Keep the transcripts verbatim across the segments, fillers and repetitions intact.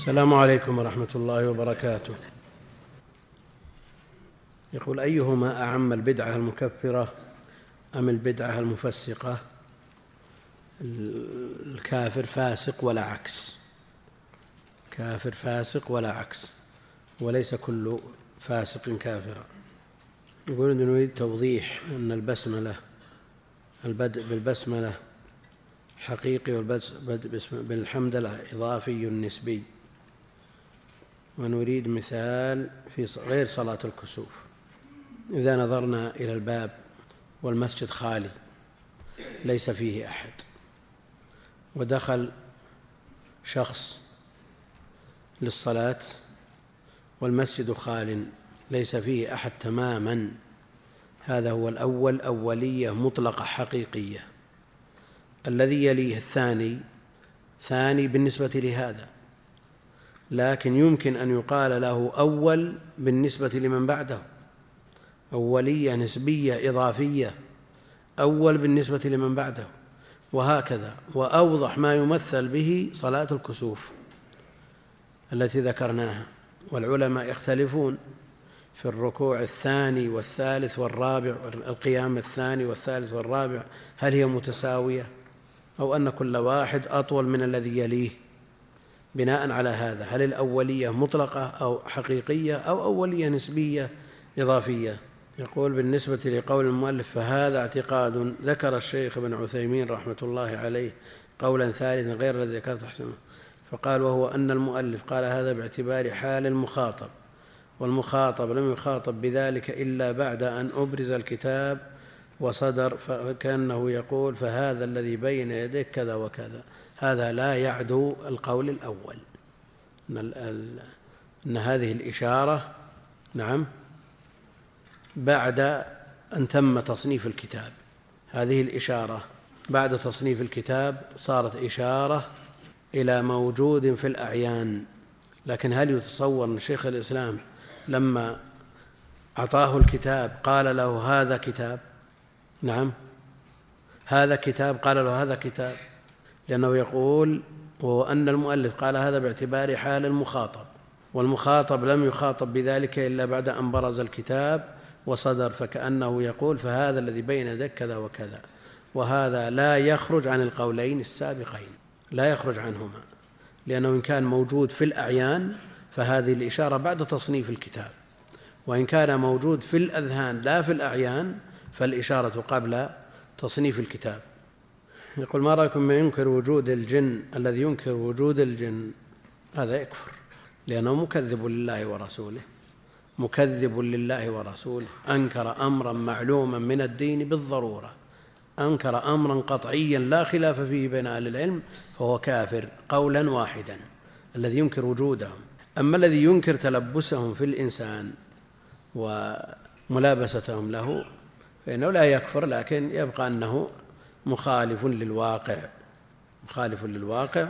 السلام عليكم ورحمة الله وبركاته. يقول: أيهما أعم، البدعة المكفرة أم البدعة المفسقة؟ الكافر فاسق ولا عكس، كافر فاسق ولا عكس، وليس كل فاسق كافرا. يقول: نريد توضيح أن البسملة البدء بالبسملة حقيقي والبدء بالحمدلله إضافي نسبي، ونريد مثال في غير صلاة الكسوف. إذا نظرنا إلى الباب والمسجد خالي ليس فيه أحد، ودخل شخص للصلاة والمسجد خال ليس فيه أحد تماما، هذا هو الأول، أولية مطلقة حقيقية. الذي يليه الثاني ثاني بالنسبة لهذا، لكن يمكن أن يقال له أول بالنسبة لمن بعده، أولية نسبية إضافية، أول بالنسبة لمن بعده، وهكذا. وأوضح ما يمثل به صلاة الكسوف التي ذكرناها، والعلماء يختلفون في الركوع الثاني والثالث والرابع، القيام الثاني والثالث والرابع، هل هي متساوية أو أن كل واحد أطول من الذي يليه؟ بناء على هذا، هل الأولية مطلقة أو حقيقية أو أولية نسبية إضافية؟ يقول: بالنسبة لقول المؤلف فهذا اعتقاد. ذكر الشيخ ابن عثيمين رحمة الله عليه قولا ثالثا غير الذي ذكرت أحسنه، فقال: وهو أن المؤلف قال هذا باعتبار حال المخاطب، والمخاطب لم يخاطب بذلك إلا بعد أن أبرز الكتاب وصدر، فكأنه يقول فهذا الذي بين يديك كذا وكذا. هذا لا يعدو القول الأول، أن هذه الإشارة نعم بعد أن تم تصنيف الكتاب، هذه الإشارة بعد تصنيف الكتاب صارت إشارة إلى موجود في الأعيان. لكن هل يتصور أن شيخ الإسلام لما أعطاه الكتاب قال له هذا كتاب؟ نعم هذا كتاب، قال له هذا كتاب، لأنه يقول وأن المؤلف قال هذا باعتبار حال المخاطب، والمخاطب لم يخاطب بذلك إلا بعد أن برز الكتاب وصدر، فكأنه يقول فهذا الذي بين يديك كذا وكذا. وهذا لا يخرج عن القولين السابقين، لا يخرج عنهما، لأنه إن كان موجود في الأعيان فهذه الإشارة بعد تصنيف الكتاب، وإن كان موجود في الأذهان لا في الأعيان فالإشارة قبل تصنيف الكتاب. يقول: ما رأيكم من ينكر وجود الجن؟ الذي ينكر وجود الجن هذا يكفر، لأنه مكذب لله ورسوله، مكذب لله ورسوله، أنكر أمرا معلوما من الدين بالضرورة، أنكر أمرا قطعيا لا خلاف فيه بين أهل العلم، فهو كافر قولا واحدا الذي ينكر وجودهم. أما الذي ينكر تلبسهم في الإنسان وملابستهم له فإنه لا يكفر، لكن يبقى أنه مخالف للواقع، مخالف للواقع.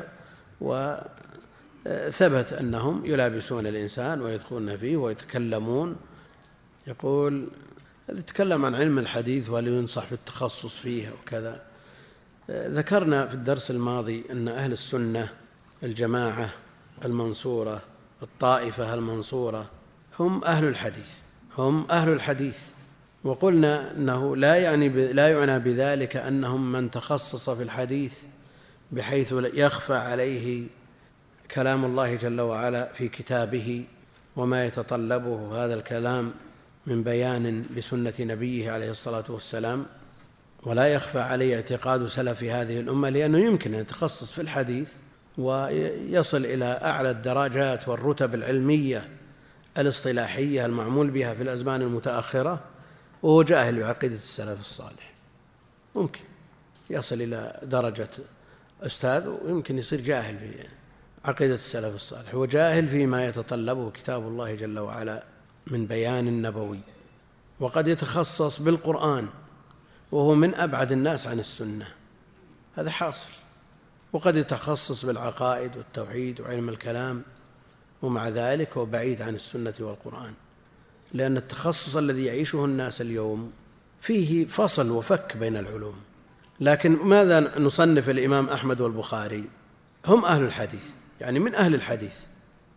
وثبت أنهم يلابسون الإنسان ويدخلون فيه ويتكلمون. يقول: يتكلم عن علم الحديث وهل ينصح في التخصص فيه وكذا. ذكرنا في الدرس الماضي أن أهل السنة الجماعة المنصورة، الطائفة المنصورة، هم أهل الحديث، هم أهل الحديث. وقلنا أنه لا يعني لا يعنى بذلك أنهم من تخصص في الحديث بحيث يخفى عليه كلام الله جل وعلا في كتابه وما يتطلبه هذا الكلام من بيان لسنة نبيه عليه الصلاة والسلام، ولا يخفى عليه اعتقاد سلف هذه الأمة، لأنه يمكن أن يتخصص في الحديث ويصل إلى أعلى الدرجات والرتب العلمية الاصطلاحية المعمول بها في الأزمان المتأخرة وهو جاهل بعقيدة السلف الصالح. ممكن يصل إلى درجة أستاذ ويمكن يصير جاهل في عقيدة السلف الصالح، هو جاهل فيما يتطلبه كتاب الله جل وعلا من بيان نبوي. وقد يتخصص بالقرآن وهو من أبعد الناس عن السنة، هذا حاصل. وقد يتخصص بالعقائد والتوحيد وعلم الكلام، ومع ذلك هو بعيد عن السنة والقرآن، لأن التخصص الذي يعيشه الناس اليوم فيه فصل وفك بين العلوم. لكن ماذا نصنف الإمام أحمد والبخاري؟ هم أهل الحديث، يعني من أهل الحديث،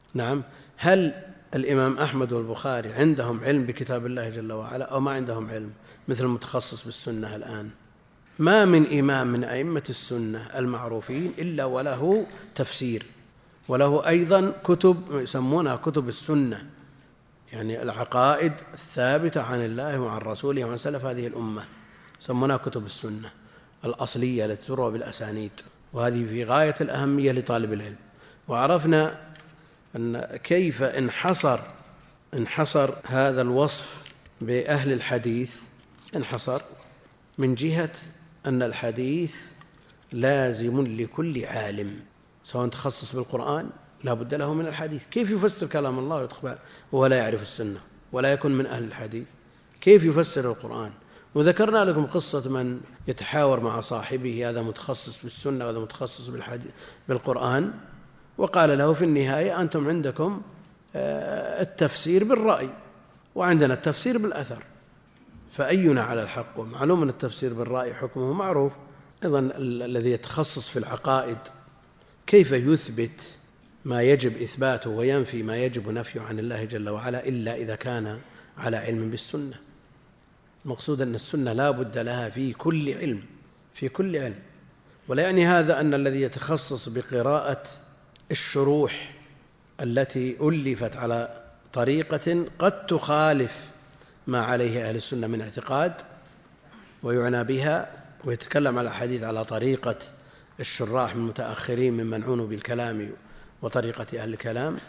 نعم. هل الإمام أحمد والبخاري عندهم علم بكتاب الله جل وعلا أو ما عندهم علم مثل المتخصص بالسنة الآن؟ ما من إمام من أئمة السنة المعروفين إلا وله تفسير، وله أيضا كتب يسمونها كتب السنة، يعني العقائد الثابتة عن الله وعن رسوله وعن سلف هذه الأمة، يسمونها كتب السنة الأصلية التي تروى بالأسانيد، وهذه في غاية الأهمية لطالب العلم. وعرفنا أن كيف انحصر انحصر هذا الوصف بأهل الحديث، انحصر من جهة أن الحديث لازم لكل عالم، سواء تخصص بالقرآن لا بد له من الحديث. كيف يفسر كلام الله وهو لا يعرف السنة ولا يكون من أهل الحديث؟ كيف يفسر القرآن؟ وذكرنا لكم قصة من يتحاور مع صاحبه، هذا متخصص بالسنة وهذا متخصص بالقرآن، وقال له في النهاية أنتم عندكم التفسير بالرأي وعندنا التفسير بالأثر، فأينا على الحق؟ ومعلوم أن التفسير بالرأي حكمه معروف. أيضا الذي يتخصص في العقائد كيف يثبت ما يجب إثباته وينفي ما يجب نفيه عن الله جل وعلا إلا إذا كان على علم بالسنة؟ المقصود أن السنة لا بد لها في كل علم، في كل علم. ولا يعني هذا أن الذي يتخصص بقراءة الشروح التي ألفت على طريقة قد تخالف ما عليه أهل السنة من اعتقاد ويعنى بها، ويتكلم على الحديث على طريقة الشراح من المتأخرين ممن عنوا بالكلام وطريقة أهل الكلام،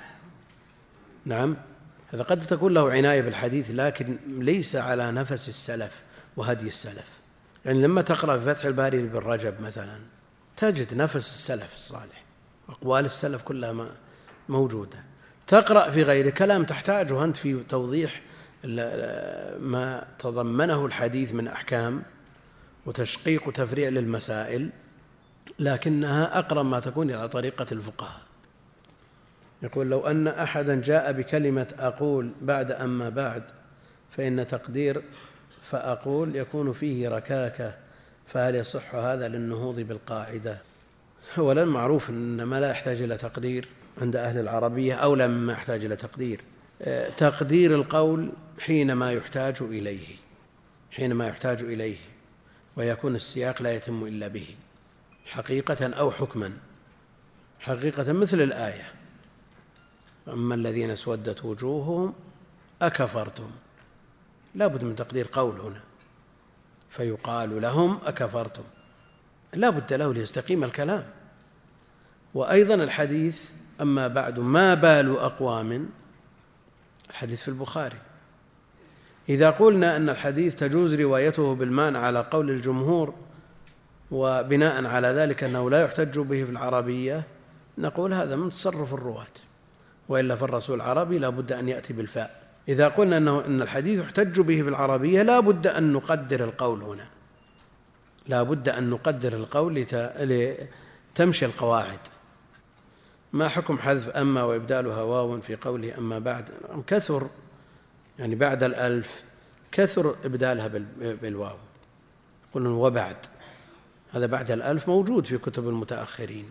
نعم، هذا قد تكون له عناية بالحديث لكن ليس على نفس السلف وهدي السلف. يعني لما تقرأ في فتح الباري بن رجب مثلا تجد نفس السلف الصالح، أقوال السلف كلها موجودة. تقرأ في غير كلام تحتاجه أنت في توضيح ما تضمنه الحديث من أحكام وتشقيق وتفريع للمسائل، لكنها أقرب ما تكون إلى طريقة الفقهاء. يقول لو أن أحدا جاء بكلمة أقول بعد أما بعد فإن تقدير فأقول يكون فيه ركاكة، فهل يصح هذا للنهوض بالقاعدة؟ أولا معروف أن ما لا يحتاج إلى تقدير عند أهل العربية أولى مما يحتاج إلى تقدير. تقدير القول حينما يحتاج إليه حينما يحتاج إليه ويكون السياق لا يتم إلا به حقيقة أو حكما. حقيقة مثل الآية أما الذين اسودت وجوههم أكفرتم، لا بد من تقدير قول هنا، فيقال لهم أكفرتم، لا بد له ليستقيم الكلام. وأيضا الحديث أما بعد ما بال أقوام، الحديث في البخاري، إذا قلنا أن الحديث تجوز روايته بالمعنى على قول الجمهور وبناء على ذلك أنه لا يحتج به في العربية، نقول هذا من تصرف الرواة، وإلا فالرسول العربي لا بد أن يأتي بالفاء. إذا قلنا أنه أن الحديث يحتج به في العربية لا بد أن نقدر القول هنا، لا بد أن نقدر القول لتمشي القواعد. ما حكم حذف أما وإبدالها واو في قوله أما بعد؟ كثر يعني بعد الألف كثر إبدالها بالواو، قلنا وبعد، هذا بعد الألف موجود في كتب المتأخرين،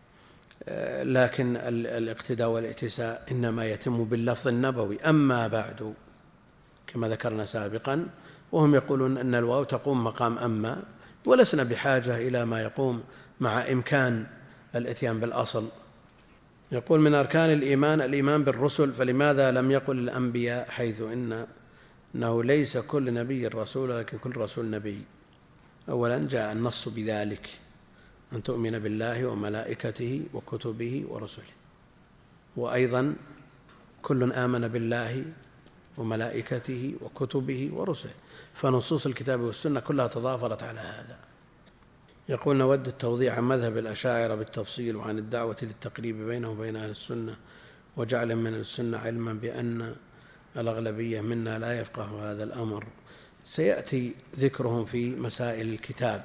لكن الاقتداء والائتساء إنما يتم باللفظ النبوي أما بعد كما ذكرنا سابقا، وهم يقولون أن الواو تقوم مقام أما، ولسنا بحاجة إلى ما يقوم مع إمكان الإتيان بالأصل. يقول من أركان الإيمان الإيمان بالرسل، فلماذا لم يقل الأنبياء حيث إن أنه ليس كل نبي رسول لكن كل رسول نبي؟ أولا جاء النص بذلك، أن تؤمن بالله وملائكته وكتبه ورسله، وأيضا كل آمن بالله وملائكته وكتبه ورسله، فنصوص الكتاب والسنة كلها تضافرت على هذا. يقول نود التوضيح عن مذهب الأشاعرة بالتفصيل وعن الدعوة للتقريب بينه وبين أهل السنة وجعل من السنة علما بأن الأغلبية منا لا يفقه هذا الأمر. سيأتي ذكرهم في مسائل الكتاب.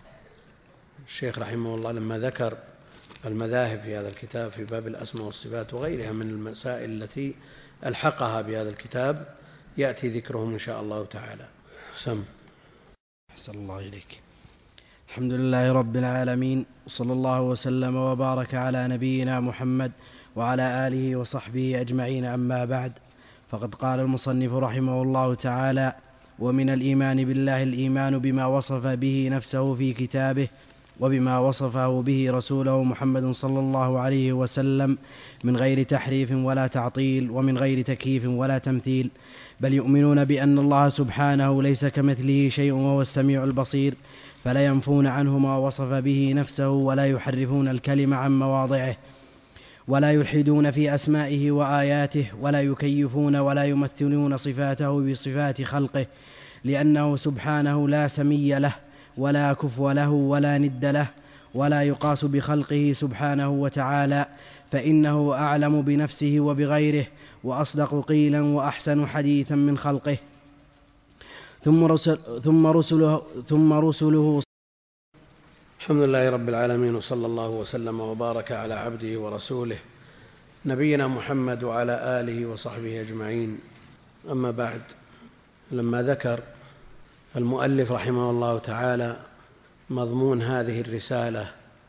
الشيخ رحمه الله لما ذكر المذاهب في هذا الكتاب في باب الأسماء والصفات وغيرها من المسائل التي ألحقها بهذا الكتاب يأتي ذكرهم إن شاء الله تعالى. سم. أحسن الله إليك. الحمد لله رب العالمين، وصلى الله وسلم وبارك على نبينا محمد وعلى آله وصحبه أجمعين، أما بعد. فقد قال المصنف رحمه الله تعالى: ومن الإيمان بالله الإيمان بما وصف به نفسه في كتابه وبما وصفه به رسوله محمد صلى الله عليه وسلم من غير تحريف ولا تعطيل ومن غير تكييف ولا تمثيل، بل يؤمنون بأن الله سبحانه ليس كمثله شيء وهو السميع البصير، فلا ينفون عنه ما وصف به نفسه ولا يحرفون الكلم عن مواضعه ولا يلحدون في أسمائه وآياته ولا يكيفون ولا يمثلون صفاته بصفات خلقه، لأنه سبحانه لا سمي له ولا كفو له ولا ند له ولا يقاس بخلقه سبحانه وتعالى، فإنه أعلم بنفسه وبغيره وأصدق قيلا وأحسن حديثا من خلقه. ثم رسل ثم رسله ثم رسله الحمد لله رب العالمين، وصلى الله وسلم وبارك على عبده ورسوله نبينا محمد وعلى آله وصحبه أجمعين. أما بعد، لما ذكر المؤلف رحمه الله تعالى مضمون هذه الرسالة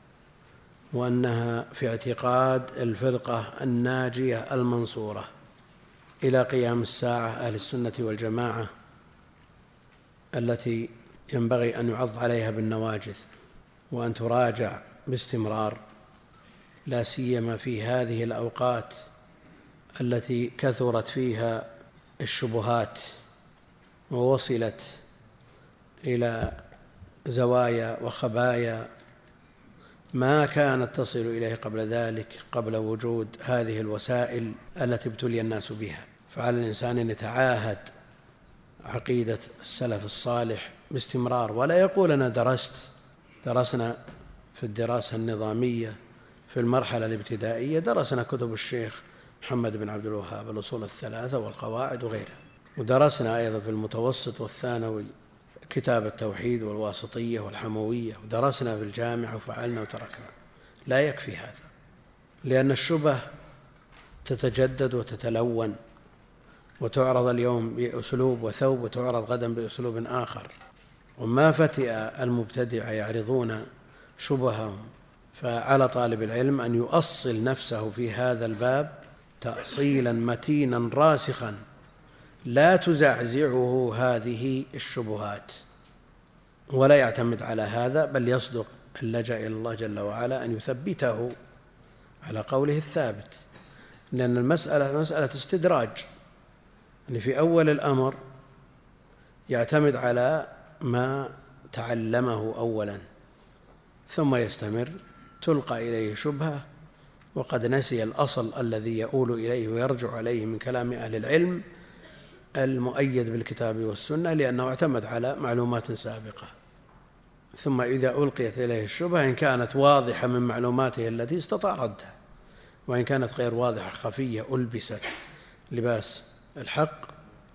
وأنها في اعتقاد الفرقة الناجية المنصورة إلى قيام الساعة أهل السنة والجماعة، التي ينبغي أن يعض عليها بالنواجذ وأن تراجع باستمرار، لا سيما في هذه الأوقات التي كثرت فيها الشبهات ووصلت إلى زوايا وخبايا ما كانت تصل إليه قبل ذلك، قبل وجود هذه الوسائل التي ابتلي الناس بها. فعلى الإنسان أن يتعاهد عقيدة السلف الصالح باستمرار، ولا يقول أنا درست درسنا في الدراسة النظامية في المرحلة الابتدائية درسنا كتب الشيخ محمد بن عبد الوهاب الأصول الثلاثة والقواعد وغيرها، ودرسنا أيضا في المتوسط والثانوي كتاب التوحيد والواسطية والحموية، ودرسنا في الجامعة وفعلنا وتركنا. لا يكفي هذا، لأن الشبه تتجدد وتتلون وتعرض اليوم بأسلوب وثوب وتعرض غدا بأسلوب آخر، وما فتئ المبتدع يعرضون شبههم. فعلى طالب العلم أن يؤصل نفسه في هذا الباب تأصيلا متينا راسخا لا تزعزعه هذه الشبهات، ولا يعتمد على هذا، بل يصدق اللجأ إلى الله جل وعلا أن يثبته على قوله الثابت، لأن المسألة مسألة استدراج، يعني في أول الأمر يعتمد على ما تعلمه أولا ثم يستمر، تلقى إليه شبهة وقد نسي الأصل الذي يؤول إليه ويرجع عليه من كلام أهل العلم المؤيد بالكتاب والسنة، لأنه اعتمد على معلومات سابقة. ثم إذا ألقيت إليه الشبهة إن كانت واضحة من معلوماته التي استطاع ردها، وإن كانت غير واضحة خفية ألبست لباس الحق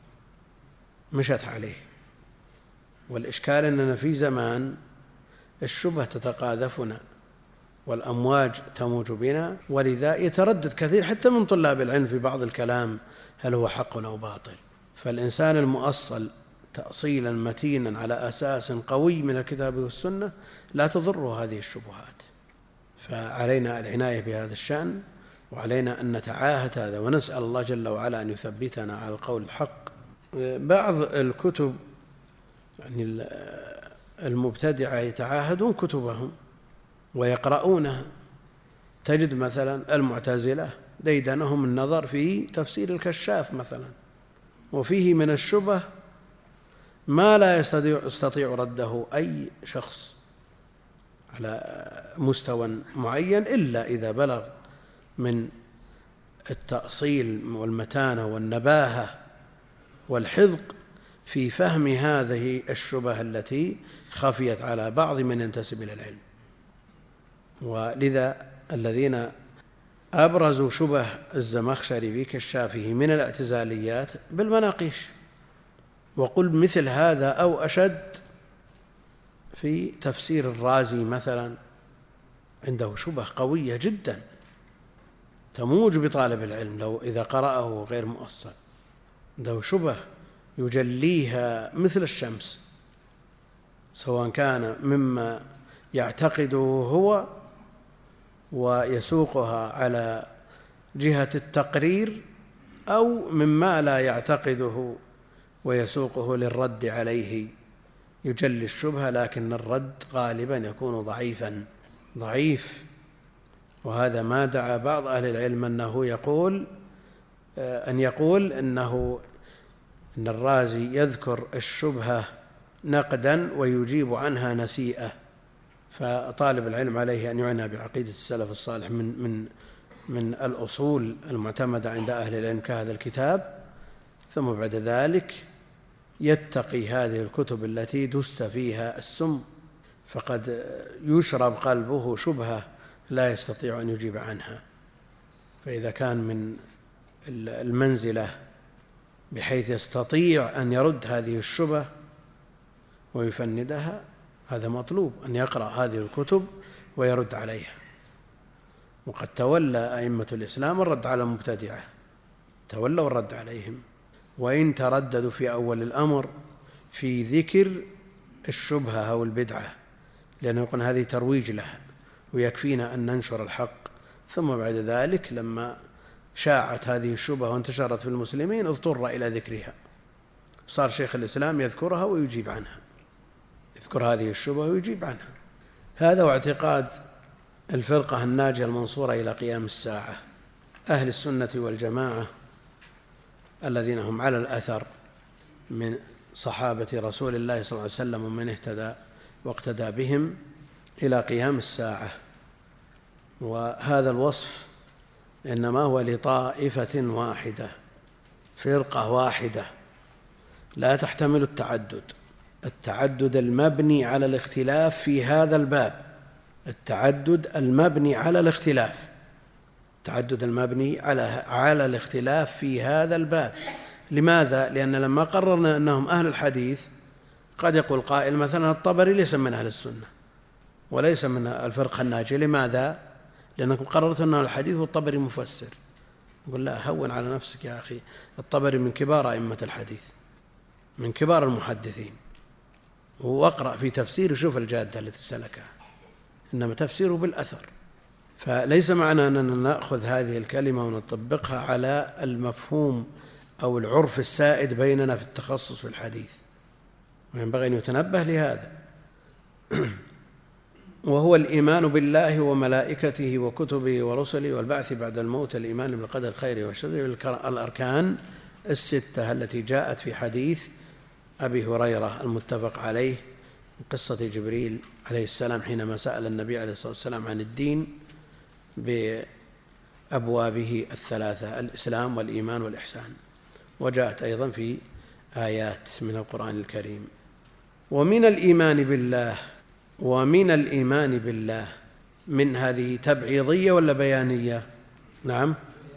مشت عليه. والإشكال أننا في زمان الشبهة تتقاذفنا والأمواج تموج بنا، ولذا يتردد كثير حتى من طلاب العلم في بعض الكلام هل هو حق أو باطل. فالإنسان المؤصل تأصيلا متينا على أساس قوي من الكتاب والسنة لا تضره هذه الشبهات. فعلينا العناية بهذا الشأن، وعلينا أن نتعاهد هذا ونسأل الله جل وعلا أن يثبتنا على القول الحق. بعض الكتب يعني المبتدعة يتعاهدون كتبهم ويقرؤونها، تجد مثلا المعتزلة ديدنهم النظر في تفسير الكشاف مثلا، وفيه من الشبه ما لا يستطيع, يستطيع رده أي شخص على مستوى معين إلا إذا بلغ من التأصيل والمتانة والنباهة والحذق في فهم هذه الشبه التي خفيت على بعض من ينتسب إلى العلم. ولذا الذين أبرزوا شبه الزمخشري في كشافه من الاعتزاليات بالمناقيش، وقل مثل هذا أو أشد في تفسير الرازي مثلا، عنده شبه قوية جدا تموج بطالب العلم لو إذا قرأه غير مؤصل، عنده شبه يجليها مثل الشمس، سواء كان مما يعتقده هو ويسوقها على جهة التقرير أو مما لا يعتقده ويسوقه للرد عليه، يجلي الشبهة لكن الرد غالبا يكون ضعيفا ضعيف. وهذا ما دعا بعض أهل العلم أنه يقول أن يقول إنه إن الرازي يذكر الشبهة نقدا ويجيب عنها نسيئة، فطالب العلم عليه أن يعنى بعقيدة السلف الصالح من من من الأصول المعتمدة عند أهل العلم كهذا الكتاب، ثم بعد ذلك يتقي هذه الكتب التي دس فيها السم، فقد يشرب قلبه شبهة لا يستطيع أن يجيب عنها. فإذا كان من المنزلة بحيث يستطيع أن يرد هذه الشبهة ويفندها، هذا مطلوب، أن يقرأ هذه الكتب ويرد عليها. وقد تولى أئمة الإسلام الرد على المبتدعة، تولوا الرد عليهم، وإن ترددوا في أول الأمر في ذكر الشبهة أو البدعة، لأنه يقول هذه ترويج لها ويكفينا أن ننشر الحق. ثم بعد ذلك لما شاعت هذه الشبهة وانتشرت في المسلمين اضطر إلى ذكرها، صار شيخ الإسلام يذكرها ويجيب عنها، يذكر هذه الشبهة ويجيب عنها. هذا هو اعتقاد الفرقة الناجية المنصورة إلى قيام الساعة، أهل السنة والجماعة الذين هم على الأثر من صحابة رسول الله صلى الله عليه وسلم ومن اهتدى واقتدى بهم إلى قيام الساعة. وهذا الوصف إنما هو لطائفة واحدة، فرقة واحدة لا تحتمل التعدد، التعدد المبني على الاختلاف في هذا الباب، التعدد المبني على الاختلاف، التعدد المبني على على الاختلاف في هذا الباب. لماذا؟ لأن لما قررنا أنهم أهل الحديث قد يقول قائل مثلا الطبري ليس من أهل السنة وليس من الفرقة الناجية. لماذا؟ لأنكم قررتوا أنه الحديث والطبري مفسر. يقول لا، هون على نفسك يا أخي، الطبري من كبار أئمة الحديث، من كبار المحدثين، واقرأ في تفسير شوف الجادة التي سلكها، إنما تفسيره بالأثر. فليس معنى أننا نأخذ هذه الكلمة ونطبقها على المفهوم أو العرف السائد بيننا في التخصص في الحديث، وينبغي أن يتنبه لهذا. وهو الإيمان بالله وملائكته وكتبه ورسله والبعث بعد الموت، الإيمان بالقدر خيره وشره، الأركان الستة التي جاءت في حديث أبي هريرة المتفق عليه من قصة جبريل عليه السلام حينما سأل النبي عليه الصلاة والسلام عن الدين بأبوابه الثلاثة، الإسلام والإيمان والإحسان، وجاءت أيضا في آيات من القرآن الكريم. ومن الإيمان بالله، ومن الإيمان بالله من هذه تبعيضية ولا بيانية؟ نعم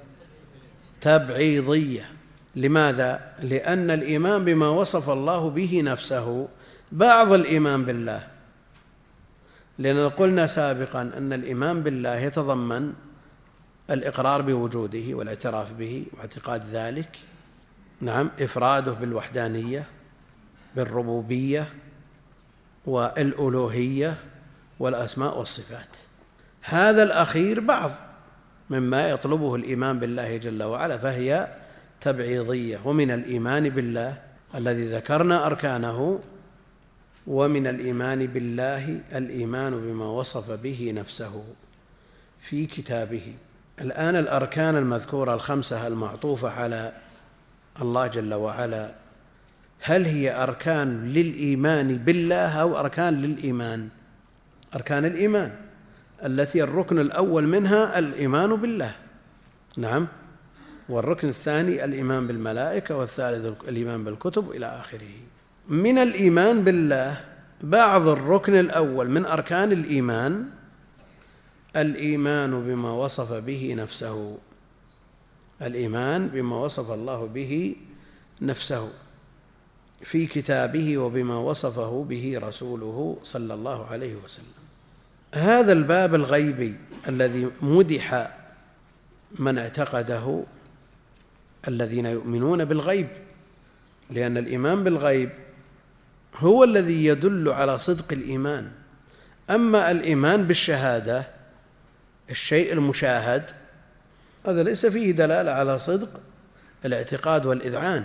تبعيضية. لماذا؟ لأن الإيمان بما وصف الله به نفسه بعض الإيمان بالله، لأننا قلنا سابقا أن الإيمان بالله يتضمن الإقرار بوجوده والاعتراف به واعتقاد ذلك، نعم إفراده بالوحدانية بالربوبية والألوهية والأسماء والصفات. هذا الأخير بعض مما يطلبه الإيمان بالله جل وعلا، فهي تبعيضية. ومن الإيمان بالله الذي ذكرنا أركانه، ومن الإيمان بالله الإيمان بما وصف به نفسه في كتابه. الآن الأركان المذكورة الخمسة المعطوفة على الله جل وعلا، هل هي أركان للإيمان بالله أو أركان للإيمان؟ أركان الإيمان التي الركن الأول منها الإيمان بالله، نعم، والركن الثاني الإيمان بالملائكة، والثالث الإيمان بالكتب إلى آخره. من الإيمان بالله بعض الركن الأول من أركان الإيمان الإيمان بما وصف به نفسه، الإيمان بما وصف الله به نفسه في كتابه وبما وصفه به رسوله صلى الله عليه وسلم. هذا الباب الغيبي الذي مدح من اعتقده الذين يؤمنون بالغيب، لأن الإيمان بالغيب هو الذي يدل على صدق الإيمان. أما الإيمان بالشهادة، الشيء المشاهد، هذا ليس فيه دلالة على صدق الاعتقاد والإذعان.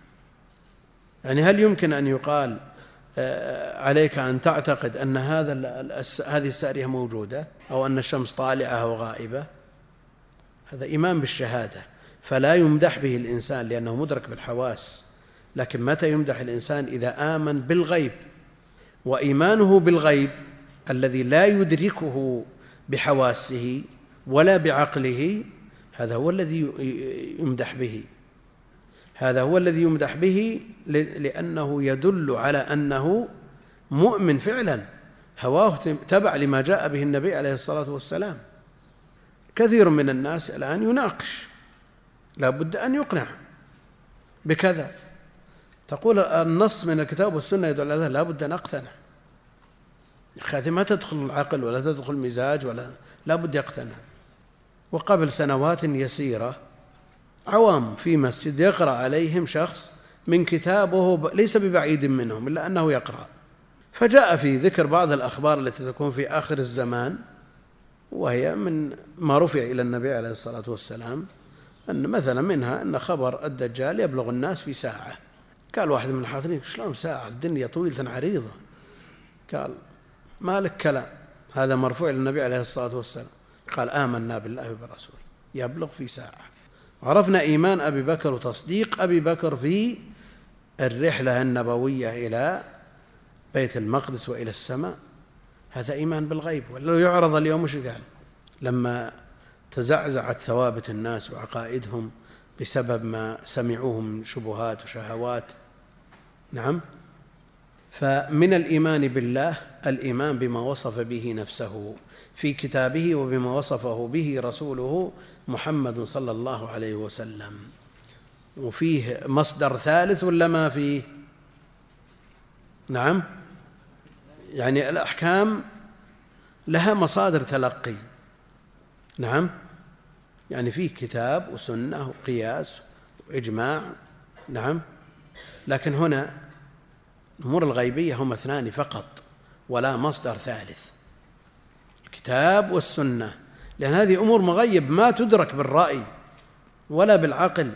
يعني هل يمكن أن يقال عليك أن تعتقد أن هذا هذه السارية موجودة أو أن الشمس طالعة أو غائبة؟ هذا إيمان بالشهادة، فلا يمدح به الإنسان لأنه مدرك بالحواس. لكن متى يمدح الإنسان؟ إذا آمن بالغيب، وإيمانه بالغيب الذي لا يدركه بحواسه ولا بعقله، هذا هو الذي يمدح به، هذا هو الذي يمدح به لأنه يدل على أنه مؤمن فعلا، هواه تبع لما جاء به النبي عليه الصلاة والسلام. كثير من الناس الآن يناقش، لا بد أن يقنع بكذا، تقول النص من الكتاب والسنة يدل على ذلك، لا بد أن أقتنع. هذه ما تدخل العقل ولا تدخل المزاج، ولا لا بد يقتنع. وقبل سنوات يسيرة عوام في مسجد يقرأ عليهم شخص من كتابه ليس ببعيد منهم إلا أنه يقرأ، فجاء في ذكر بعض الأخبار التي تكون في آخر الزمان، وهي من ما رفع إلى النبي عليه الصلاة والسلام، أن مثلا منها أن خبر الدجال يبلغ الناس في ساعة. قال واحد من الحاضرين: شلون ساعة؟ الدنيا طويلة عريضة. قال: ما لك كلام، هذا مرفوع إلى النبي عليه الصلاة والسلام. قال: آمنا بالله وبرسوله، يبلغ في ساعة. عرفنا إيمان أبي بكر وتصديق أبي بكر في الرحلة النبوية إلى بيت المقدس وإلى السماء، هذا إيمان بالغيب. ولو يعرض اليوم وش قال لما تزعزعت ثوابت الناس وعقائدهم بسبب ما سمعوه من شبهات وشهوات؟ نعم. فمن الإيمان بالله الإيمان بما وصف به نفسه في كتابه وبما وصفه به رسوله محمد صلى الله عليه وسلم. وفيه مصدر ثالث ولا ما فيه؟ نعم، يعني الأحكام لها مصادر تلقي. نعم، يعني فيه كتاب وسنة وقياس وإجماع. نعم، لكن هنا الأمور الغيبية هم اثنان فقط ولا مصدر ثالث، الكتاب والسنة، لأن هذه أمور مغيب ما تدرك بالرأي ولا بالعقل،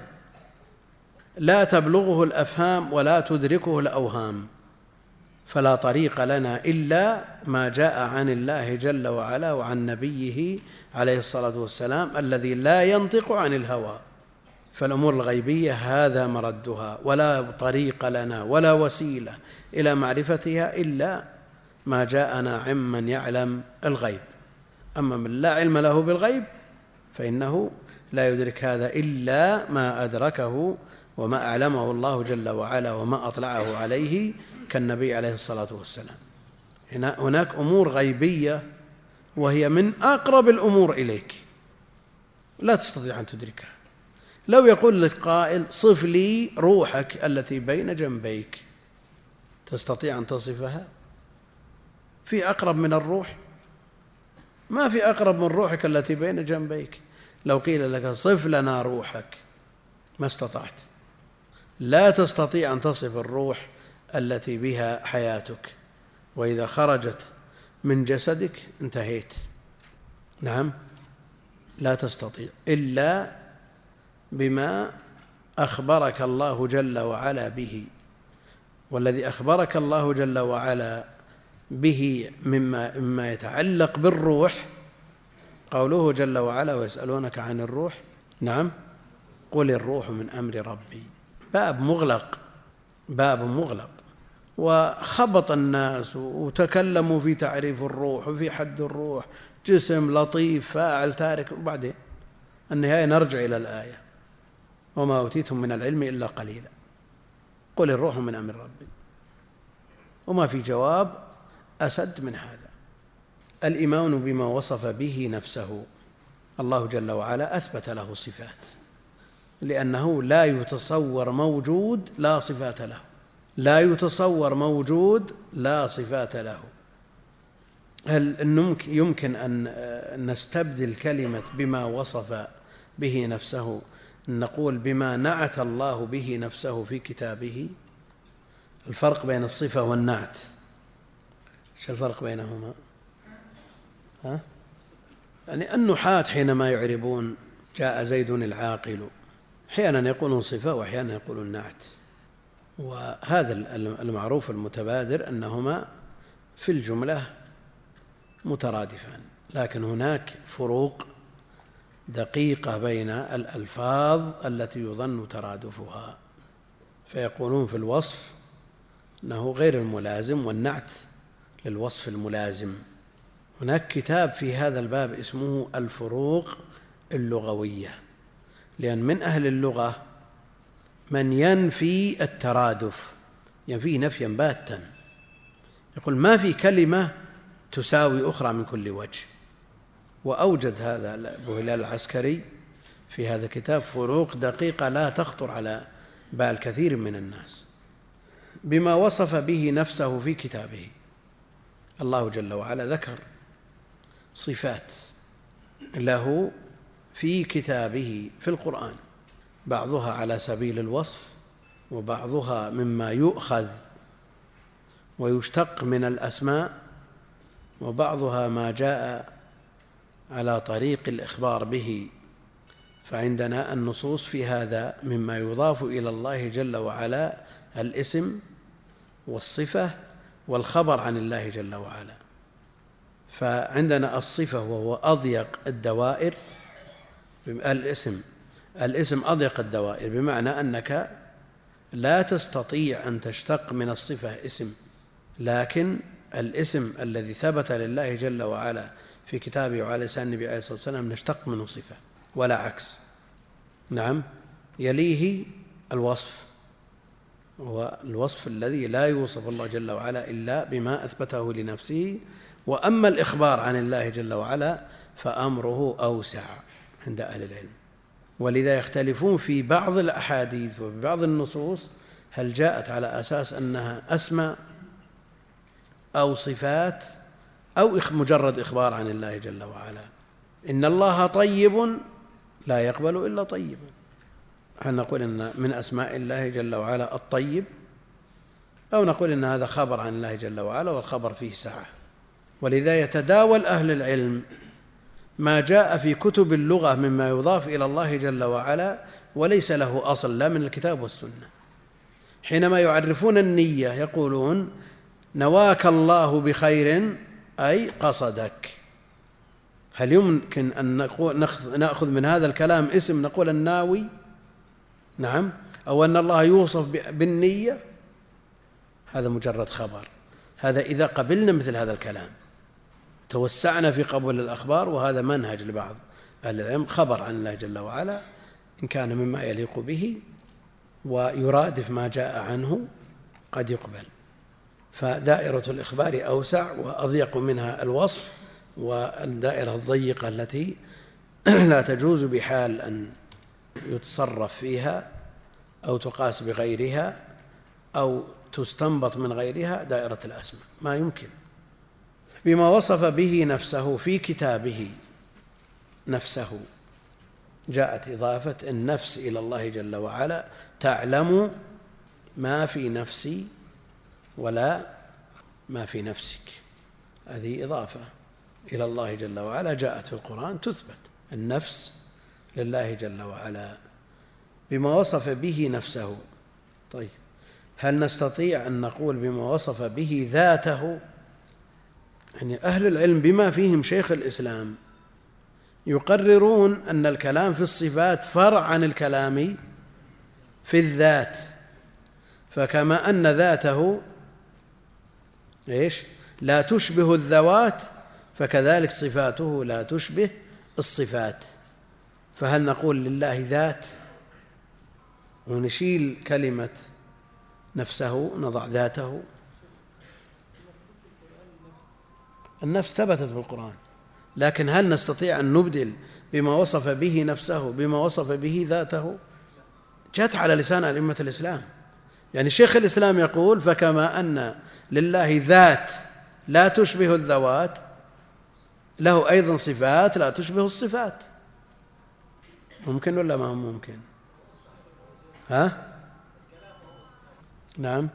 لا تبلغه الأفهام ولا تدركه الأوهام. فلا طريق لنا إلا ما جاء عن الله جل وعلا وعن نبيه عليه الصلاة والسلام الذي لا ينطق عن الهوى. فالأمور الغيبية هذا مردها، ولا طريق لنا ولا وسيلة إلى معرفتها إلا ما جاءنا عمن يعلم الغيب. أما من لا علم له بالغيب فإنه لا يدرك هذا إلا ما أدركه وما أعلمه الله جل وعلا وما أطلعه عليه كالنبي عليه الصلاة والسلام. هناك أمور غيبية وهي من أقرب الأمور إليك لا تستطيع أن تدركها. لو يقول لك قائل: صف لي روحك التي بين جنبيك، تستطيع أن تصفها؟ في أقرب من الروح؟ ما في أقرب من روحك التي بين جنبيك. لو قيل لك صف لنا روحك ما استطعت، لا تستطيع أن تصف الروح التي بها حياتك، وإذا خرجت من جسدك انتهيت. نعم، لا تستطيع إلا بما أخبرك الله جل وعلا به. والذي أخبرك الله جل وعلا به مما, مما يتعلق بالروح قوله جل وعلا: ويسألونك عن الروح. نعم، قل الروح من أمر ربي. باب مغلق، باب مغلق، وخبط الناس وتكلموا في تعريف الروح وفي حد الروح، جسم لطيف فاعل تارك، وبعدين النهاية نرجع إلى الآية: وما أوتيتم من العلم إلا قليلا. قل الروح من أمر ربي، وما في جواب أسد من هذا. الإيمان بما وصف به نفسه، الله جل وعلا أثبت له صفات، لأنه لا يتصور موجود لا صفات له، لا يتصور موجود لا صفات له. هل يمكن أن نستبدل كلمة بما وصف به نفسه نقول بما نعت الله به نفسه في كتابه؟ الفرق بين الصفة والنعت، ايش الفرق بينهما؟ ها؟ يعني النحاة حينما يعربون جاء زيد العاقل، أحيانا يقولون صفة وأحيانا يقولون نعت. وهذا المعروف المتبادر أنهما في الجملة مترادفان، لكن هناك فروق دقيقة بين الألفاظ التي يظن ترادفها، فيقولون في الوصف أنه غير الملازم والنعت للوصف الملازم. هناك كتاب في هذا الباب اسمه الفروق اللغوية، لأن من أهل اللغة من ينفي الترادف، ينفيه نفيا باتا، يقول ما في كلمة تساوي أخرى من كل وجه. وأوجد هذا أبو هلال العسكري في هذا الكتاب فروق دقيقة لا تخطر على بال كثير من الناس بما وصف به نفسه في كتابه. الله جل وعلا ذكر صفات له في كتابه في القرآن، بعضها على سبيل الوصف وبعضها مما يؤخذ ويشتق من الأسماء، وبعضها ما جاء على طريق الإخبار به. فعندنا النصوص في هذا مما يضاف إلى الله جل وعلا الاسم والصفة والخبر عن الله جل وعلا. فعندنا الصفة وهو أضيق الدوائر، الاسم الاسم أضيق الدوائر، بمعنى أنك لا تستطيع أن تشتق من الصفة اسم، لكن الاسم الذي ثبت لله جل وعلا في كتابه وعلى لسان النبي عليه الصلاة والسلام نشتق منه صفة ولا عكس. نعم. يليه الوصف، هو الوصف الذي لا يوصف الله جل وعلا إلا بما أثبته لنفسه. وأما الإخبار عن الله جل وعلا فأمره أوسع عند أهل العلم، ولذا يختلفون في بعض الأحاديث وفي بعض النصوص هل جاءت على أساس أنها أسماء أو صفات أو مجرد إخبار عن الله جل وعلا. إن الله طيب لا يقبل إلا طيبا، هل نقول إن من أسماء الله جل وعلا الطيب، أو نقول إن هذا خبر عن الله جل وعلا والخبر فيه سعة. ولذا يتداول أهل العلم ما جاء في كتب اللغة مما يضاف إلى الله جل وعلا وليس له أصل لا من الكتاب والسنة. حينما يعرفون النية يقولون نواك الله بخير أي قصدك. هل يمكن أن نأخذ من هذا الكلام اسم نقول الناوي؟ نعم. أو أن الله يوصف بالنية؟ هذا مجرد خبر. هذا إذا قبلنا مثل هذا الكلام توسعنا في قبول الأخبار، وهذا منهج لبعض أهل العلم، خبر عن الله جل وعلا إن كان مما يليق به ويرادف ما جاء عنه قد يقبل. فدائرة الإخبار أوسع وأضيق منها الوصف، والدائرة الضيقة التي لا تجوز بحال أن يتصرف فيها أو تقاس بغيرها أو تستنبط من غيرها دائرة الأسماء، ما يمكن. بما وصف به نفسه في كتابه، نفسه جاءت إضافة النفس إلى الله جل وعلا، تعلم ما في نفسي ولا ما في نفسك، هذه إضافة إلى الله جل وعلا جاءت في القرآن تثبت النفس لله جل وعلا بما وصف به نفسه. طيب، هل نستطيع أن نقول بما وصف به ذاته؟ يعني أهل العلم بما فيهم شيخ الإسلام يقررون أن الكلام في الصفات فرع عن الكلام في الذات، فكما أن ذاته إيش لا تشبه الذوات فكذلك صفاته لا تشبه الصفات. فهل نقول لله ذات ونشيل كلمة نفسه نضع ذاته؟ النفس ثبتت في القرآن، لكن هل نستطيع أن نبدل بما وصف به نفسه بما وصف به ذاته؟ جاءت على لسان أئمة الإسلام. يعني شيخ الإسلام يقول فكما أن لله ذات لا تشبه الذوات له أيضا صفات لا تشبه الصفات. ممكن ولا ما هو ممكن؟ ها؟ نعم.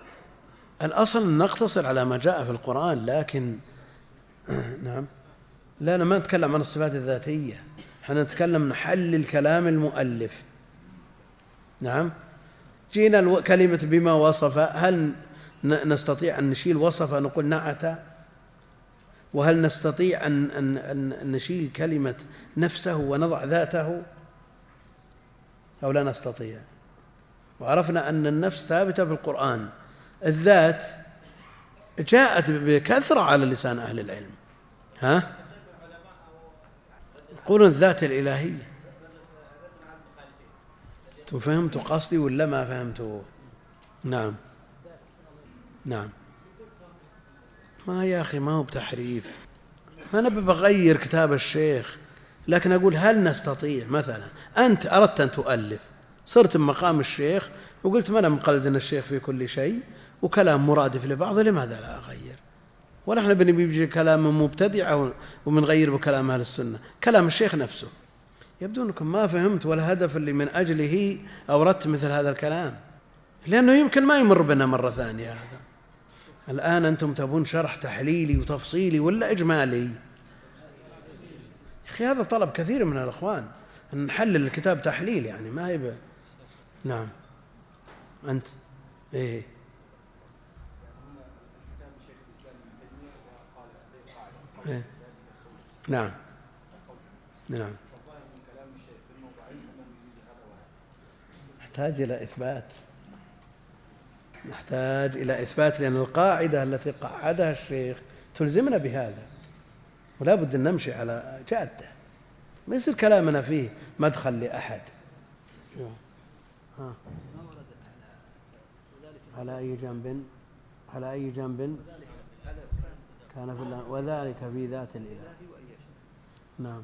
الأصل نقتصر على ما جاء في القرآن، لكن نعم لا أنا ما نتكلم عن الصفات الذاتية، احنا نتكلم نحلل كلام المؤلف. نعم، جينا كلمة بما وصف، هل نستطيع أن نشيل وصف نقول نعت؟ وهل نستطيع أن, أن, أن نشيل كلمة نفسه ونضع ذاته أو لا نستطيع؟ وعرفنا أن النفس ثابتة في القرآن، الذات جاءت بكثرة على لسان أهل العلم. ها؟ يقولون الذات الإلهية. فهمت قصدي ولا ما فهمته؟ نعم نعم. ما يا أخي ما هو بتحريف، أنا بغير كتاب الشيخ، لكن أقول هل نستطيع مثلا أنت أردت أن تؤلف، صرت مقام الشيخ وقلت ما أنا مقلد أن الشيخ في كل شيء وكلام مرادف لبعض، لماذا لا أغير؟ ونحن بنبيج كلام مبتدع ومنغير بكلام أهل السنة، كلام الشيخ نفسه. يبدو أنكم ما فهمت ولا هدف اللي من أجله أوردت مثل هذا الكلام، لأنه يمكن ما يمر بنا مرة ثانية. هذا الآن أنتم تبون شرح تحليلي وتفصيلي ولا إجمالي؟ يا أخي هذا طلب كثير من الأخوان أن نحلل الكتاب تحليل، يعني ما هي. نعم أنت إيه؟ إيه؟ نعم نعم. نحتاج إلى إثبات، نحتاج إلى إثبات، لأن القاعدة التي قعدها الشيخ تلزمنا بهذا، ولا بد أن نمشي على جادة، ما يصير كلامنا فيه مدخل لأحد. ها. على أي جنب على أي جنب كان في الله وذلك في ذات الإله. نعم.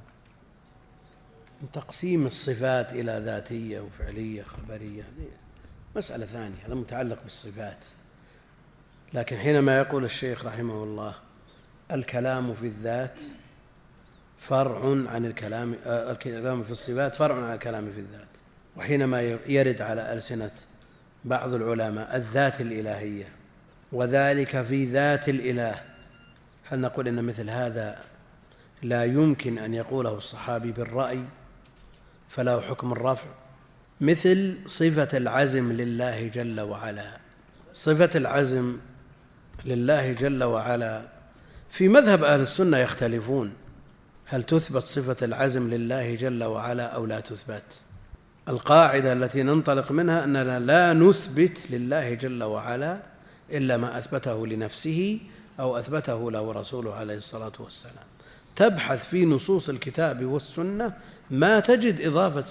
تقسيم الصفات إلى ذاتية وفعلية خبرية مسألة ثانية، هذا متعلق بالصفات. لكن حينما يقول الشيخ رحمه الله الكلام في الذات فرع عن الكلام الكلام في الصفات فرع عن الكلام في الذات، وحينما يرد على ألسنة بعض العلماء الذات الإلهية وذلك في ذات الإله، هل نقول إن مثل هذا لا يمكن أن يقوله الصحابي بالرأي فله حكم الرفع؟ مثل صفة العزم لله جل وعلا. صفة العزم لله جل وعلا في مذهب أهل السنة يختلفون، هل تثبت صفة العزم لله جل وعلا أو لا تثبت؟ القاعدة التي ننطلق منها أننا لا نثبت لله جل وعلا إلا ما أثبته لنفسه أو أثبته له رسوله عليه الصلاة والسلام. تبحث في نصوص الكتاب والسنة ما تجد إضافة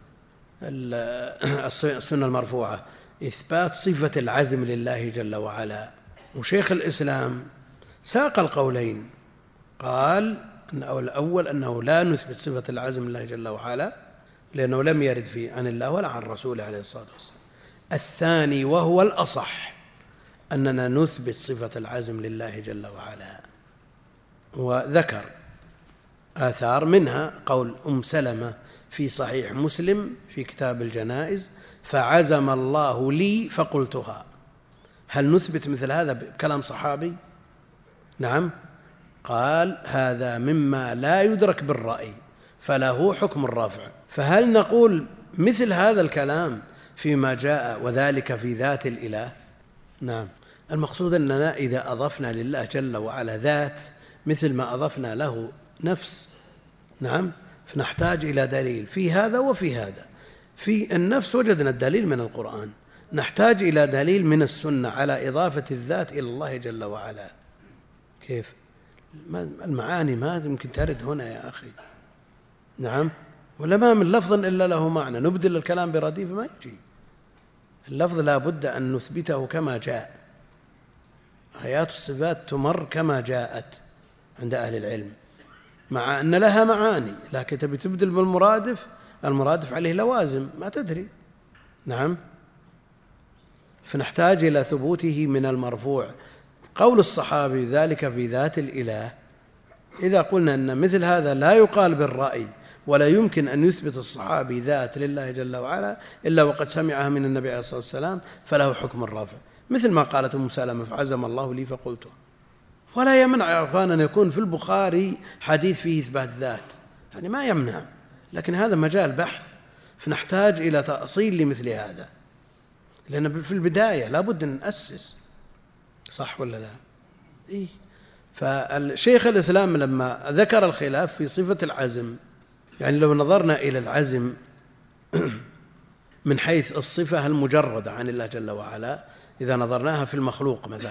السنة المرفوعة إثبات صفة العزم لله جل وعلا. وشيخ الإسلام ساق القولين، قال أنه الأول أنه لا نثبت صفة العزم لله جل وعلا لأنه لم يرد فيه عن الله ولا عن رسوله عليه الصلاة والسلام. الثاني وهو الأصح أننا نثبت صفة العزم لله جل وعلا، وذكر آثار منها قول أم سلمة في صحيح مسلم في كتاب الجنائز فعزم الله لي فقلتها. هل نثبت مثل هذا بكلام صحابي؟ نعم. قال هذا مما لا يدرك بالرأي فله حكم الرفع. فهل نقول مثل هذا الكلام فيما جاء وذلك في ذات الإله؟ نعم. المقصود أننا إذا أضفنا لله جل وعلا ذات مثل ما أضفنا له نفس، نعم، فنحتاج إلى دليل في هذا وفي هذا. في النفس وجدنا الدليل من القرآن، نحتاج إلى دليل من السنة على إضافة الذات إلى الله جل وعلا. كيف؟ المعاني ما يمكن ترد هنا يا أخي. نعم. ولا ما من لفظ إلا له معنى، نبدل الكلام برديف ما يجي. اللفظ لا بد أن نثبته كما جاء. آيات الصفات تمر كما جاءت عند أهل العلم، مع أن لها معاني، لكن تبي تبدل بالمرادف، المرادف عليه لوازم ما تدري. نعم. فنحتاج إلى ثبوته من المرفوع. قول الصحابي ذلك في ذات الإله، إذا قلنا أن مثل هذا لا يقال بالرأي ولا يمكن أن يثبت الصحابي ذات لله جل وعلا إلا وقد سمعها من النبي عليه الصلاة والسلام فله حكم الرفع، مثل ما قالت أم سلمة فعزم الله لي فقلته. ولا يمنع يا أخوان أن يكون في البخاري حديث فيه إثبات ذات، يعني ما يمنع، لكن هذا مجال بحث، فنحتاج إلى تأصيل لمثل هذا، لأن في البداية لا بد أن نأسس، صح ولا لا؟ إيه؟ فالشيخ الإسلام لما ذكر الخلاف في صفة العزم، يعني لو نظرنا إلى العزم من حيث الصفة المجردة عن الله جل وعلا، إذا نظرناها في المخلوق مثلا،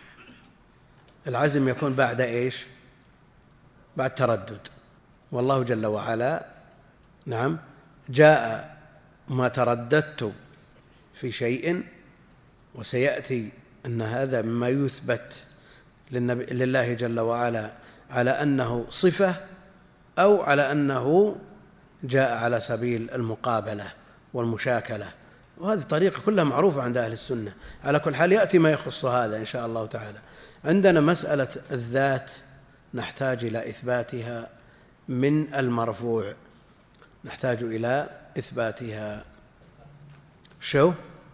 العزم يكون بعد إيش؟ بعد تردد، والله جل وعلا نعم جاء ما ترددت في شيء، وسيأتي أن هذا مما يثبت لله جل وعلا على أنه صفة أو على أنه جاء على سبيل المقابلة والمشاكلة، وهذه طريقة كلها معروفة عند أهل السنة. على كل حال يأتي ما يخص هذا إن شاء الله تعالى. عندنا مسألة الذات نحتاج إلى إثباتها من المرفوع، نحتاج إلى إثباتها. شو؟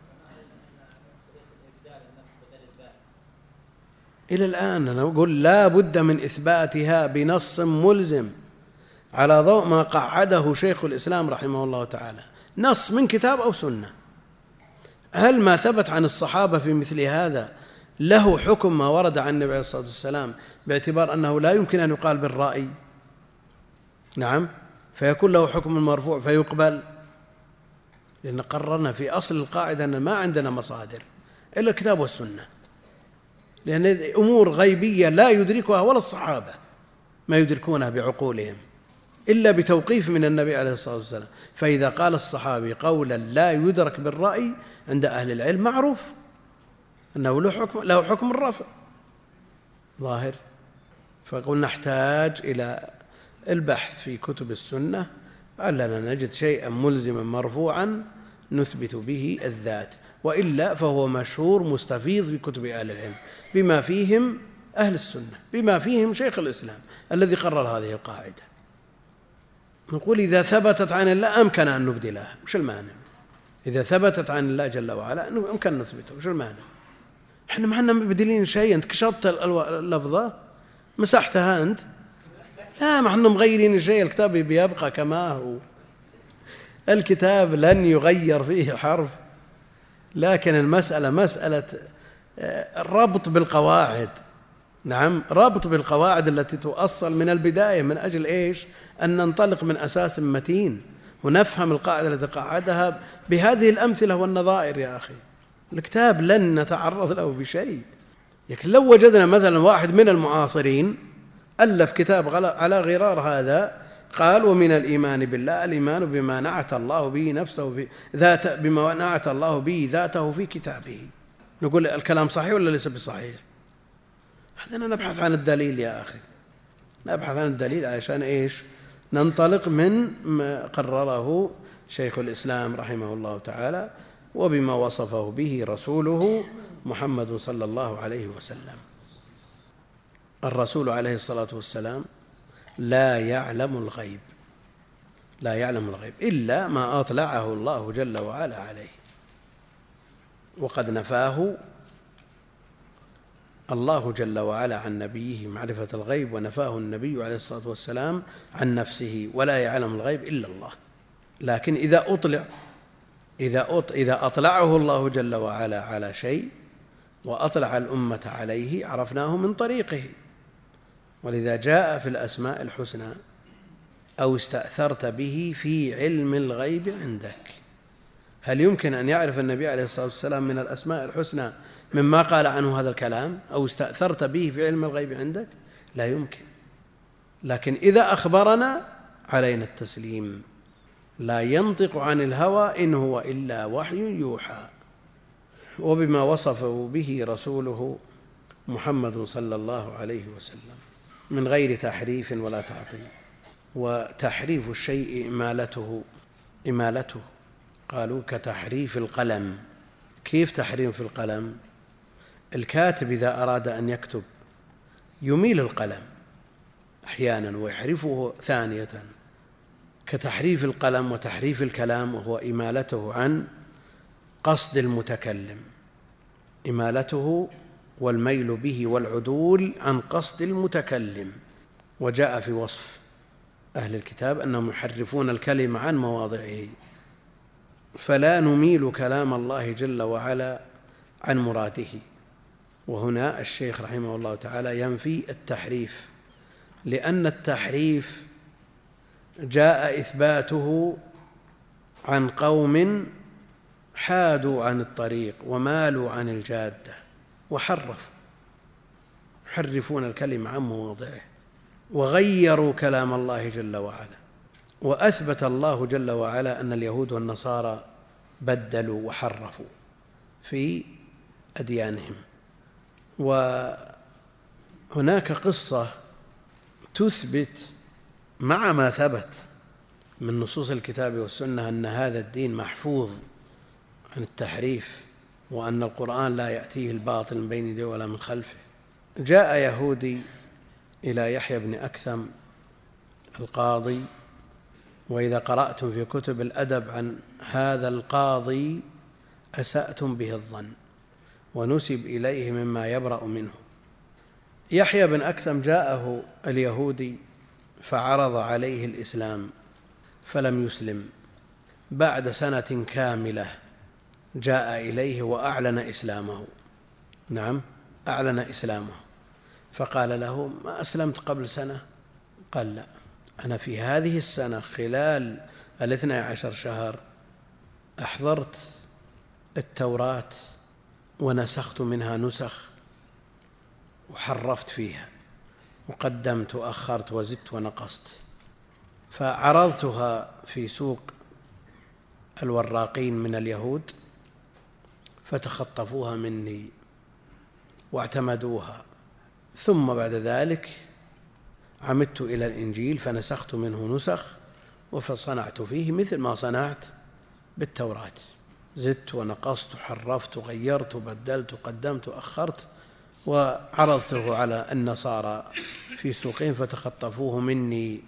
إلى الآن أنا أقول لا بد من إثباتها بنص ملزم على ضوء ما قعده شيخ الإسلام رحمه الله تعالى، نص من كتاب أو سنة. هل ما ثبت عن الصحابة في مثل هذا له حكم ما ورد عن النبي عليه الصلاة والسلام، باعتبار أنه لا يمكن أن يقال بالرأي؟ نعم، فيكون له حكم المرفوع فيقبل، لأن قررنا في أصل القاعدة أن ما عندنا مصادر إلا الكتاب والسنة، لأن أمور غيبية لا يدركها ولا الصحابة ما يدركونها بعقولهم إلا بتوقيف من النبي عليه الصلاة والسلام. فإذا قال الصحابي قولا لا يدرك بالرأي عند أهل العلم معروف أنه له حكم, له حكم الرفع ظاهر. فقلنا نحتاج إلى البحث في كتب السنة علنا نجد شيئا ملزما مرفوعا نثبت به الذات، وإلا فهو مشهور مستفيض في كتب أهل العلم بما فيهم أهل السنة، بما فيهم شيخ الإسلام الذي قرر هذه القاعدة. نقول إذا ثبتت عن الله أمكن أن نبدلها، وش المانع؟ إذا ثبتت عن الله جل وعلا أمكن أن نثبتها، وش المانع؟ إحنا ما عندنا مبدلين شيء. أنت كشطت اللفظة مسحتها أنت، لا ما عندنا مغيرين شيء، الكتاب بيبقى كما هو، الكتاب لن يغير فيه حرف، لكن المسألة مسألة الربط بالقواعد. نعم، ربط بالقواعد التي تؤصل من البداية، من أجل إيش؟ أن ننطلق من أساس متين ونفهم القاعدة التي قاعدها بهذه الأمثلة والنظائر. يا أخي الكتاب لن نتعرض له بشيء، لكن لو وجدنا مثلا واحد من المعاصرين ألف كتاب على غرار هذا، قال ومن الإيمان بالله الإيمان بما نعت الله به نفسه في ذات بما نعت الله به ذاته في كتابه، نقول الكلام صحيح ولا ليس بصحيح؟ هذا نبحث عن الدليل يا أخي، نبحث عن الدليل عشان إيش؟ ننطلق من ما قرره شيخ الإسلام رحمه الله تعالى وبما وصفه به رسوله محمد صلى الله عليه وسلم. الرسول عليه الصلاة والسلام لا يعلم الغيب، لا يعلم الغيب إلا ما أطلعه الله جل وعلا عليه، وقد نفاه الله جل وعلا عن نبيه معرفة الغيب، ونفاه النبي عليه الصلاة والسلام عن نفسه، ولا يعلم الغيب إلا الله. لكن إذا أطلع إذا إذا أطلعه الله جل وعلا على شيء وأطلع الأمة عليه عرفناه من طريقه. ولذا جاء في الأسماء الحسنى أو استأثرت به في علم الغيب عندك. هل يمكن أن يعرف النبي عليه الصلاة والسلام من الأسماء الحسنى مما قال عنه هذا الكلام أو استأثرت به في علم الغيب عندك؟ لا يمكن. لكن إذا أخبرنا علينا التسليم، لا ينطق عن الهوى إن هو إلا وحي يوحى. وبما وصفه به رسوله محمد صلى الله عليه وسلم من غير تحريف ولا تعطيل. وتحريف الشيء إمالته إمالته قالوا كتحريف القلم. كيف تحريف القلم؟ الكاتب إذا أراد أن يكتب يميل القلم أحيانا ويحرفه ثانية، كتحريف القلم وتحريف الكلام، وهو إمالته عن قصد المتكلم، إمالته والميل به والعدول عن قصد المتكلم. وجاء في وصف أهل الكتاب أنهم يحرفون الكلم عن مواضعه، فلا نميل كلام الله جل وعلا عن مراده. وهنا الشيخ رحمه الله تعالى ينفي التحريف، لأن التحريف جاء إثباته عن قوم حادوا عن الطريق ومالوا عن الجادة وحرفوا، يحرفون الكلم عن مواضعه وغيروا كلام الله جل وعلا. وأثبت الله جل وعلا أن اليهود والنصارى بدلوا وحرفوا في أديانهم. وهناك قصة تثبت مع ما ثبت من نصوص الكتاب والسنة أن هذا الدين محفوظ عن التحريف، وأن القرآن لا يأتيه الباطل من بين يديه ولا من خلفه. جاء يهودي إلى يحيى بن أكثم القاضي، وإذا قرأتم في كتب الأدب عن هذا القاضي أسأتم به الظن، ونسب إليه مما يبرأ منه. يحيى بن أكثم جاءه اليهودي فعرض عليه الإسلام فلم يسلم. بعد سنة كاملة جاء إليه وأعلن إسلامه. نعم، أعلن إسلامه. فقال له: ما أسلمت قبل سنة؟ قال: لا، أنا في هذه السنة خلال الاثنى عشر شهر أحضرت التوراة ونسخت منها نسخ وحرفت فيها وقدمت وأخرت وزدت ونقصت، فعرضتها في سوق الوراقين من اليهود فتخطفوها مني واعتمدوها، ثم بعد ذلك عمدت إلى الإنجيل فنسخت منه نسخ وفصنعت فيه مثل ما صنعت بالتوراة، زدت ونقصت وحرفت وغيرت وبدلت وقدمت وأخرت، وعرضته على النصارى في سوقين فتخطفوه مني.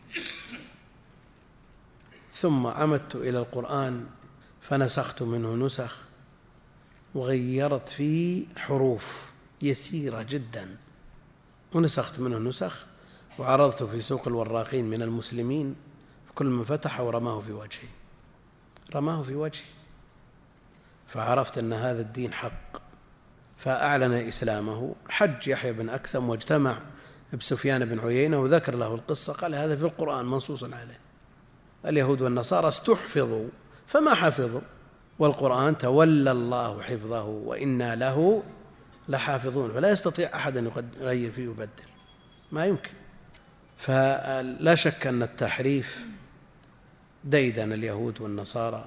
ثم عمدت إلى القرآن فنسخت منه نسخ وغيرت فيه حروف يسيرة جدا، ونسخت منه نسخ وعرضته في سوق الوراقين من المسلمين، كل من فتح ورماه في وجهي رماه في وجهي فعرفت أن هذا الدين حق، فأعلن إسلامه. حج يحيى بن أكثم واجتمع بسفيان بن عيينة وذكر له القصة، قال: هذا في القرآن منصوص عليه، اليهود والنصارى استحفظوا فما حفظوا، والقرآن تولى الله حفظه وإنا له لحافظون، فلا يستطيع أحد أن يغير فيه ويبدل، ما يمكن. فلا شك أن التحريف ديدن اليهود والنصارى،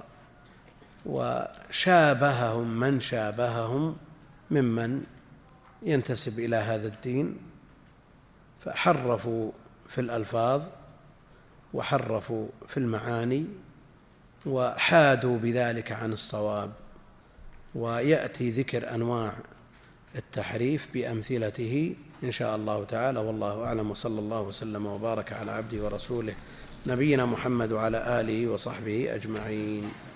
وشابههم من شابههم ممن ينتسب إلى هذا الدين، فحرفوا في الألفاظ وحرفوا في المعاني وحادوا بذلك عن الصواب. ويأتي ذكر أنواع التحريف بأمثلته إن شاء الله تعالى، والله أعلم، وصلى الله وسلم وبارك على عبده ورسوله نبينا محمد وعلى آله وصحبه أجمعين.